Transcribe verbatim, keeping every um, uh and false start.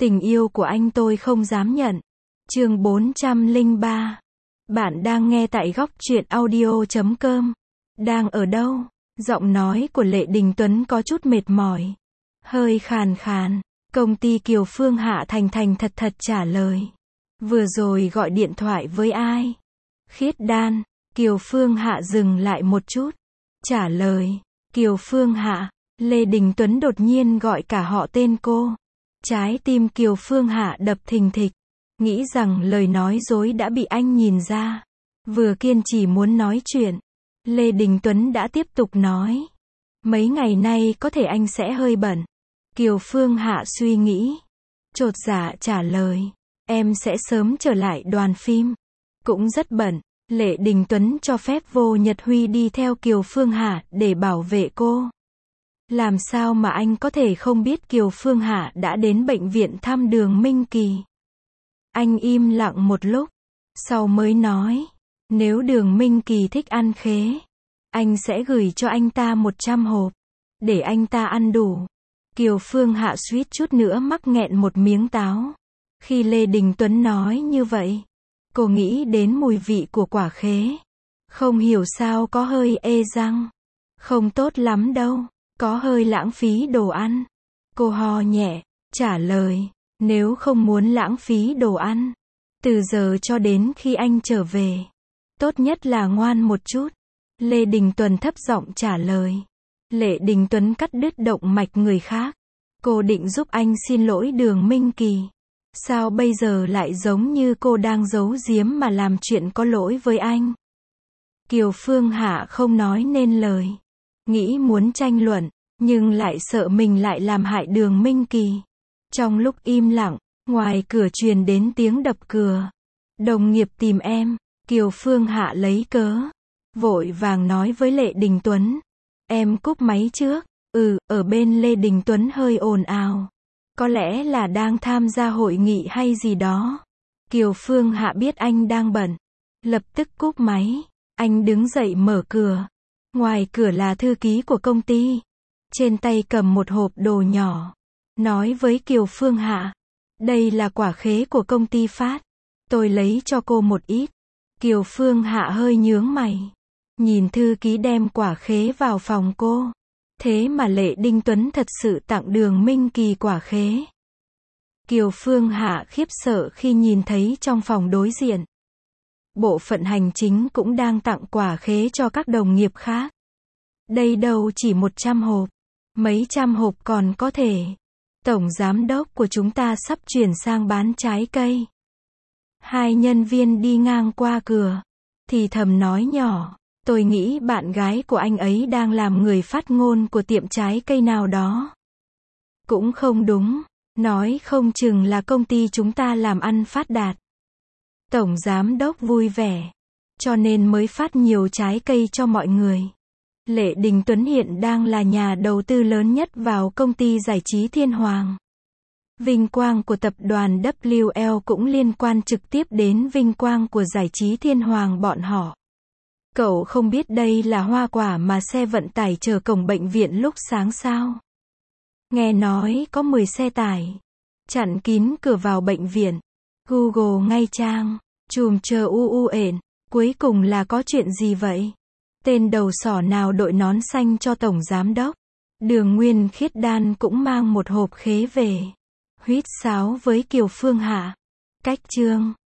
Tình yêu của anh tôi không dám nhận. Chương bốn trăm lẻ ba. Bạn đang nghe tại góc truyện audio chấm com. Đang ở đâu? Giọng nói của Lệ Đình Tuấn có chút mệt mỏi, hơi khàn khàn. Công ty Kiều Phương Hạ thành thành thật thật trả lời. Vừa rồi gọi điện thoại với ai? Khiết Đan. Kiều Phương Hạ dừng lại một chút. Trả lời. Kiều Phương Hạ. Lê Đình Tuấn đột nhiên gọi cả họ tên cô. Trái tim Kiều Phương Hạ đập thình thịch. Nghĩ rằng lời nói dối đã bị anh nhìn ra. Vừa kiên trì muốn nói chuyện, Lê Đình Tuấn đã tiếp tục nói. Mấy ngày nay có thể anh sẽ hơi bận. Kiều Phương Hạ suy nghĩ. Chột dạ trả lời. Em sẽ sớm trở lại đoàn phim. Cũng rất bận. Lệ Đình Tuấn cho phép Vô Nhật Huy đi theo Kiều Phương Hạ để bảo vệ cô. Làm sao mà anh có thể không biết Kiều Phương Hạ đã đến bệnh viện thăm Đường Minh Kỳ? Anh im lặng một lúc, sau mới nói. Nếu Đường Minh Kỳ thích ăn khế, anh sẽ gửi cho anh ta một trăm hộp, để anh ta ăn đủ. Kiều Phương Hạ suýt chút nữa mắc nghẹn một miếng táo. Khi Lê Đình Tuấn nói như vậy, cô nghĩ đến mùi vị của quả khế. Không hiểu sao có hơi ê răng. Không tốt lắm đâu, có hơi lãng phí đồ ăn. Cô ho nhẹ, trả lời. Nếu không muốn lãng phí đồ ăn, từ giờ cho đến khi anh trở về, tốt nhất là ngoan một chút. Lê Đình Tuấn thấp giọng trả lời. Lệ Đình Tuấn cắt đứt động mạch người khác. Cô định giúp anh xin lỗi Đường Minh Kỳ. Sao bây giờ lại giống như cô đang giấu giếm mà làm chuyện có lỗi với anh? Kiều Phương Hạ không nói nên lời. Nghĩ muốn tranh luận, nhưng lại sợ mình lại làm hại Đường Minh Kỳ. Trong lúc im lặng, ngoài cửa truyền đến tiếng đập cửa. Đồng nghiệp tìm em. Kiều Phương Hạ lấy cớ, vội vàng nói với Lệ Đình Tuấn. Em cúp máy trước. Ừ, ở bên Lê Đình Tuấn hơi ồn ào. Có lẽ là đang tham gia hội nghị hay gì đó. Kiều Phương Hạ biết anh đang bận, lập tức cúp máy. Anh đứng dậy mở cửa. Ngoài cửa là thư ký của công ty. Trên tay cầm một hộp đồ nhỏ. Nói với Kiều Phương Hạ. Đây là quả khế của công ty phát. Tôi lấy cho cô một ít. Kiều Phương Hạ hơi nhướng mày. Nhìn thư ký đem quả khế vào phòng cô. Thế mà Lệ Đình Tuấn thật sự tặng Đường Minh Kỳ quả khế. Kiều Phương Hạ khiếp sợ khi nhìn thấy trong phòng đối diện, bộ phận hành chính cũng đang tặng quả khế cho các đồng nghiệp khác. Đây đâu chỉ một trăm hộp, mấy trăm hộp còn có thể. Tổng giám đốc của chúng ta sắp chuyển sang bán trái cây. Hai nhân viên đi ngang qua cửa, thì thầm nói nhỏ. Tôi nghĩ bạn gái của anh ấy đang làm người phát ngôn của tiệm trái cây nào đó. Cũng không đúng, nói không chừng là công ty chúng ta làm ăn phát đạt. Tổng giám đốc vui vẻ, cho nên mới phát nhiều trái cây cho mọi người. Lệ Đình Tuấn hiện đang là nhà đầu tư lớn nhất vào công ty giải trí Thiên Hoàng. Vinh quang của tập đoàn W L cũng liên quan trực tiếp đến vinh quang của giải trí Thiên Hoàng bọn họ. Cậu không biết đây là hoa quả mà xe vận tải chờ cổng bệnh viện lúc sáng sao? Nghe nói có mười xe tải chặn kín cửa vào bệnh viện. Google ngay trang, chùm chờ u u ện, cuối cùng là có chuyện gì vậy? Tên đầu sỏ nào đội nón xanh cho tổng giám đốc? Đường Nguyên Khiết Đan cũng mang một hộp khế về. Huýt sáo với Kiều Phương Hạ. Cách chương